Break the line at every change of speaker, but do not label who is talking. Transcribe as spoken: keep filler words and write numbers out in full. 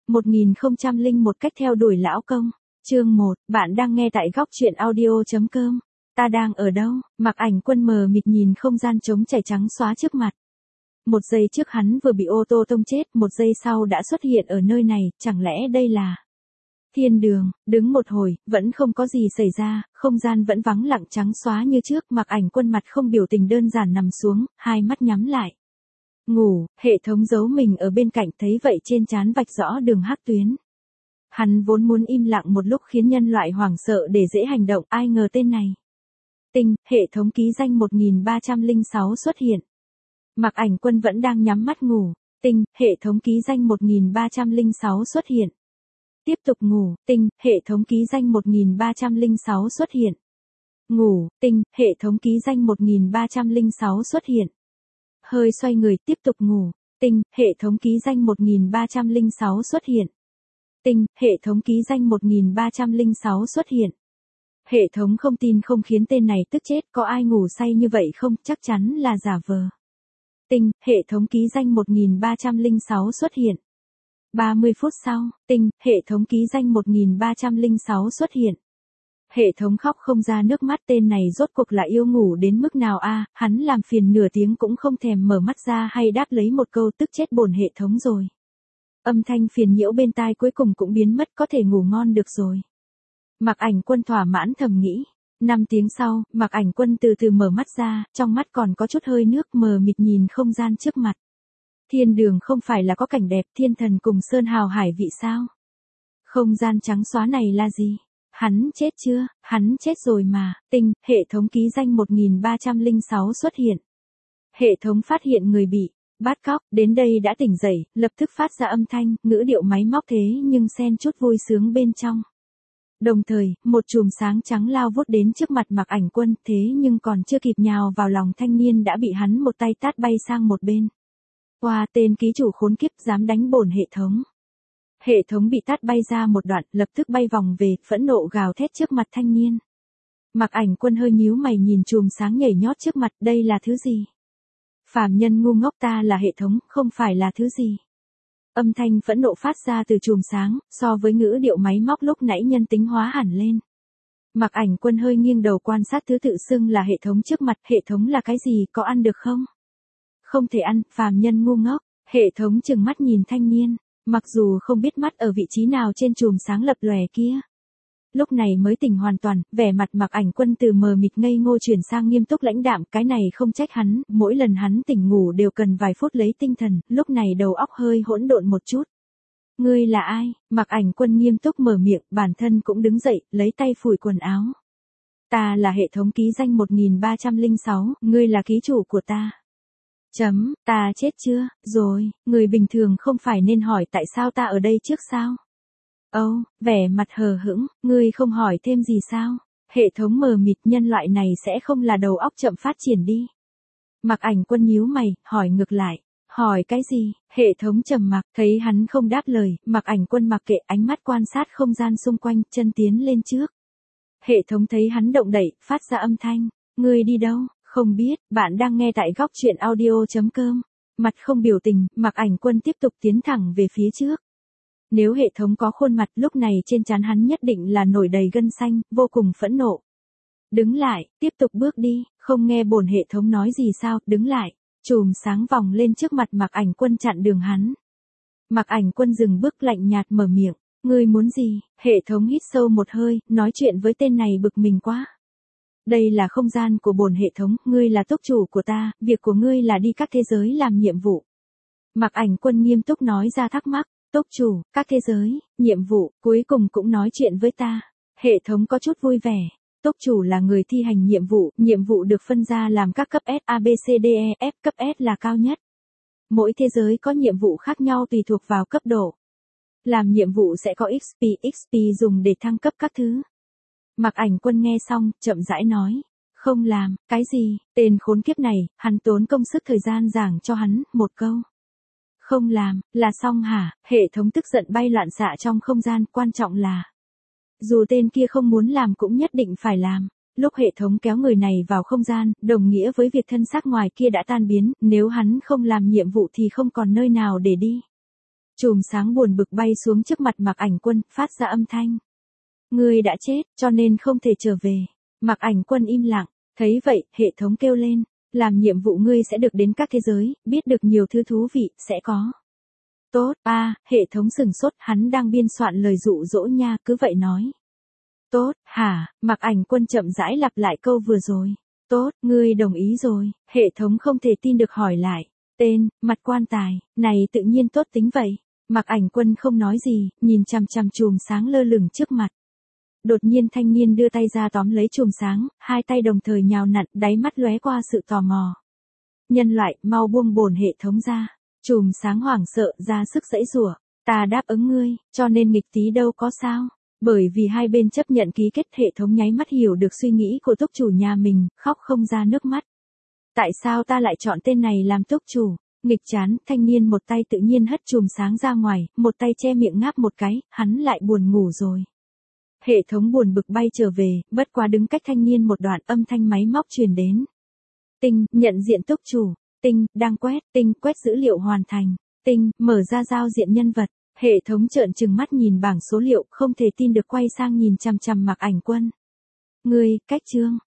một nghìn không trăm lẻ một cách theo đuổi lão công. Chương một, bạn đang nghe tại góc truyện audio.com. Ta đang ở đâu? Mặc Ảnh Quân mờ mịt nhìn không gian trống trải trắng xóa trước mặt. Một giây trước hắn vừa bị ô tô tông chết, một giây sau đã xuất hiện ở nơi này, chẳng lẽ đây là thiên đường? Đứng một hồi, vẫn không có gì xảy ra, không gian vẫn vắng lặng trắng xóa như trước, Mặc Ảnh Quân mặt không biểu tình đơn giản nằm xuống, hai mắt nhắm lại. Ngủ, hệ thống giấu mình ở bên cạnh thấy vậy trên trán vạch rõ đường hắc tuyến. Hắn vốn muốn im lặng một lúc khiến nhân loại hoảng sợ để dễ hành động, ai ngờ tên này. Tinh, hệ thống ký danh một nghìn ba trăm lẻ sáu xuất hiện. Mặc Ảnh Quân vẫn đang nhắm mắt ngủ. Tinh, hệ thống ký danh một nghìn ba trăm lẻ sáu xuất hiện. Tiếp tục ngủ. Tinh, hệ thống ký danh một nghìn ba trăm lẻ sáu xuất hiện. Ngủ. Tinh, hệ thống ký danh một nghìn ba trăm lẻ sáu xuất hiện. Hơi xoay người tiếp tục ngủ. Tinh, hệ thống ký danh một nghìn ba trăm lẻ sáu xuất hiện. Tinh, hệ thống ký danh một nghìn ba trăm lẻ sáu xuất hiện. Hệ thống không tin không khiến tên này tức chết, có ai ngủ say như vậy không, chắc chắn là giả vờ. Tinh, hệ thống ký danh một nghìn ba trăm lẻ sáu xuất hiện. ba mươi phút sau, tinh, hệ thống ký danh một nghìn ba trăm lẻ sáu xuất hiện. Hệ thống khóc không ra nước mắt, tên này rốt cuộc là yêu ngủ đến mức nào a, hắn làm phiền nửa tiếng cũng không thèm mở mắt ra hay đáp lấy một câu, tức chết bổn hệ thống rồi. Âm thanh phiền nhiễu bên tai cuối cùng cũng biến mất, có thể ngủ ngon được rồi. Mặc Ảnh Quân thỏa mãn thầm nghĩ. Năm tiếng sau, Mặc Ảnh Quân từ từ mở mắt ra, trong mắt còn có chút hơi nước, mờ mịt nhìn không gian trước mặt. Thiên đường không phải là có cảnh đẹp, thiên thần cùng sơn hào hải vị sao? Không gian trắng xóa này là gì? Hắn chết chưa? Hắn chết rồi mà. Tinh, hệ thống ký danh một nghìn ba trăm lẻ sáu xuất hiện. Hệ thống phát hiện người bị bắt cóc, đến đây đã tỉnh dậy, lập tức phát ra âm thanh, ngữ điệu máy móc thế nhưng xen chút vui sướng bên trong. Đồng thời, một chùm sáng trắng lao vút đến trước mặt Mặc Ảnh Quân, thế nhưng còn chưa kịp nhào vào lòng thanh niên đã bị hắn một tay tát bay sang một bên. Qua, tên ký chủ khốn kiếp dám đánh bổn hệ thống. Hệ thống bị tát bay ra một đoạn, lập tức bay vòng về, phẫn nộ gào thét trước mặt thanh niên. Mặc Ảnh Quân hơi nhíu mày nhìn chùm sáng nhảy nhót trước mặt, đây là thứ gì? Phàm nhân ngu ngốc, ta là hệ thống, không phải là thứ gì. Âm thanh phẫn nộ phát ra từ chùm sáng, so với ngữ điệu máy móc lúc nãy nhân tính hóa hẳn lên. Mặc Ảnh Quân hơi nghiêng đầu quan sát thứ tự xưng là hệ thống trước mặt, hệ thống là cái gì, có ăn được không? Không thể ăn, phàm nhân ngu ngốc. Hệ thống trừng mắt nhìn thanh niên, mặc dù không biết mắt ở vị trí nào trên chùm sáng lập lòe kia. Lúc này mới tỉnh hoàn toàn, vẻ mặt Mặc Ảnh Quân từ mờ mịt ngây ngô chuyển sang nghiêm túc lãnh đạm, cái này không trách hắn, mỗi lần hắn tỉnh ngủ đều cần vài phút lấy tinh thần, lúc này đầu óc hơi hỗn độn một chút. Ngươi là ai? Mặc Ảnh Quân nghiêm túc mở miệng, bản thân cũng đứng dậy, lấy tay phủi quần áo. Ta là hệ thống ký danh một nghìn ba trăm lẻ sáu, ngươi là ký chủ của ta. Chấm, ta chết chưa? Rồi, người bình thường không phải nên hỏi tại sao ta ở đây trước sao? Âu, oh, vẻ mặt hờ hững, ngươi không hỏi thêm gì sao? Hệ thống mờ mịt, nhân loại này sẽ không là đầu óc chậm phát triển đi. Mặc Ảnh Quân nhíu mày, hỏi ngược lại. Hỏi cái gì? Hệ thống trầm mặc, thấy hắn không đáp lời, Mặc Ảnh Quân mặc kệ, ánh mắt quan sát không gian xung quanh, chân tiến lên trước. Hệ thống thấy hắn động đậy, phát ra âm thanh. Ngươi đi đâu? Không biết, bạn đang nghe tại góc truyện audio.com. Mặt không biểu tình, Mặc Ảnh Quân tiếp tục tiến thẳng về phía trước. Nếu hệ thống có khuôn mặt, lúc này trên trán hắn nhất định là nổi đầy gân xanh, vô cùng phẫn nộ. Đứng lại, tiếp tục bước đi, không nghe bổn hệ thống nói gì sao, đứng lại. Chùm sáng vòng lên trước mặt Mặc Ảnh Quân chặn đường hắn. Mặc Ảnh Quân dừng bước lạnh nhạt mở miệng, ngươi muốn gì? Hệ thống hít sâu một hơi, nói chuyện với tên này bực mình quá. Đây là không gian của bổn hệ thống, ngươi là túc chủ của ta, việc của ngươi là đi các thế giới làm nhiệm vụ. Mặc Ảnh Quân nghiêm túc nói ra thắc mắc. Túc chủ, các thế giới, nhiệm vụ, cuối cùng cũng nói chuyện với ta. Hệ thống có chút vui vẻ. Túc chủ là người thi hành nhiệm vụ, nhiệm vụ được phân ra làm các cấp S, A, B, C, D, E, F, cấp S là cao nhất. Mỗi thế giới có nhiệm vụ khác nhau tùy thuộc vào cấp độ. Làm nhiệm vụ sẽ có ích pê, ích pê dùng để thăng cấp các thứ. Mặc Ảnh Quân nghe xong, chậm rãi nói. Không làm, cái gì, tên khốn kiếp này, hắn tốn công sức thời gian giảng cho hắn, một câu. Không làm, là xong hả? Hệ thống tức giận bay loạn xạ trong không gian, quan trọng là dù tên kia không muốn làm cũng nhất định phải làm. Lúc hệ thống kéo người này vào không gian, đồng nghĩa với việc thân xác ngoài kia đã tan biến, nếu hắn không làm nhiệm vụ thì không còn nơi nào để đi. Chùm sáng buồn bực bay xuống trước mặt Mạc Ảnh Quân, phát ra âm thanh. Ngươi đã chết, cho nên không thể trở về. Mạc Ảnh Quân im lặng, thấy vậy, hệ thống kêu lên. Làm nhiệm vụ ngươi sẽ được đến các thế giới, biết được nhiều thứ thú vị, sẽ có. Tốt, a à, hệ thống sừng sốt, hắn đang biên soạn lời dụ dỗ nha, cứ vậy nói. Tốt, hả, Mạc Ảnh Quân chậm rãi lặp lại câu vừa rồi. Tốt, ngươi đồng ý rồi, hệ thống không thể tin được hỏi lại. Tên, mặt quan tài, này tự nhiên tốt tính vậy. Mạc Ảnh Quân không nói gì, nhìn chằm chằm chùm sáng lơ lửng trước mặt. Đột nhiên thanh niên đưa tay ra tóm lấy chùm sáng, hai tay đồng thời nhào nặn, đáy mắt lóe qua sự tò mò. Nhân loại, mau buông bổn hệ thống ra. Chùm sáng hoảng sợ, ra sức giãy giụa. Ta đáp ứng ngươi, cho nên nghịch tí đâu có sao. Bởi vì hai bên chấp nhận ký kết, hệ thống nháy mắt hiểu được suy nghĩ của túc chủ nhà mình, khóc không ra nước mắt. Tại sao ta lại chọn tên này làm túc chủ? Nghịch chán, thanh niên một tay tự nhiên hất chùm sáng ra ngoài, một tay che miệng ngáp một cái, hắn lại buồn ngủ rồi. Hệ thống buồn bực bay trở về, bất quá đứng cách thanh niên một đoạn, âm thanh máy móc truyền đến. Tinh, nhận diện túc chủ. Tinh, đang quét. Tinh, quét dữ liệu hoàn thành. Tinh, mở ra giao diện nhân vật. Hệ thống trợn trừng mắt nhìn bảng số liệu, không thể tin được quay sang nhìn chằm chằm Mạc Ảnh Quân. Ngươi, cách chương.